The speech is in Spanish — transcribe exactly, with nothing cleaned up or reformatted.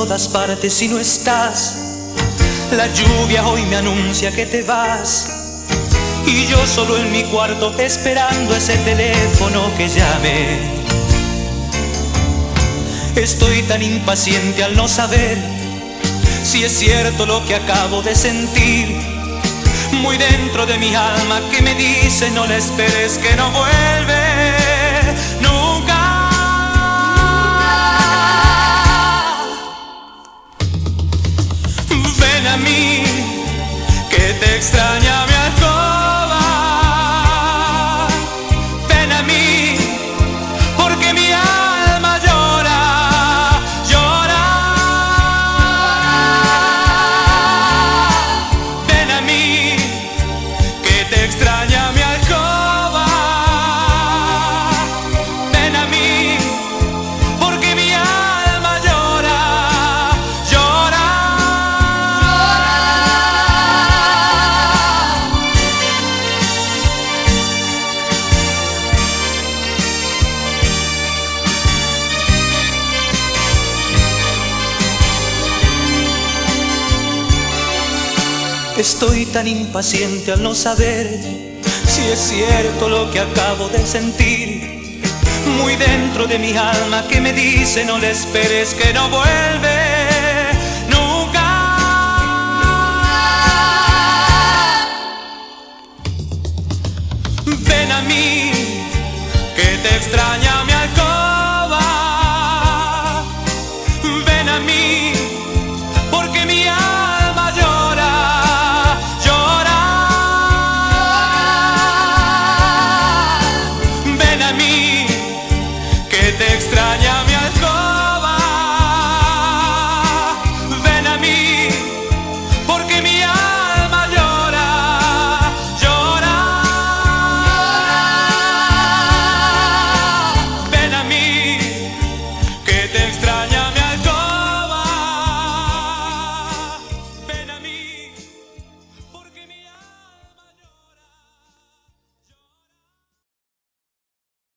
todas partes y no estás. La lluvia hoy me anuncia que te vas, y yo solo en mi cuarto esperando ese teléfono que llame. Estoy tan impaciente al no saber si es cierto lo que acabo de sentir, muy dentro de mi alma que me dice no le esperes, que no vuelve nunca. Ven a mí, que te extraña mi alcoba. Ven a mí, porque mi alma llora, llora. Ven a mí, que te extraña mi alcoba. Ven a mí, porque mi alma llora, llora. Estoy tan impaciente al no saber si es cierto lo que acabo de sentir, muy dentro de mi alma que me dice no le esperes, que no vuelve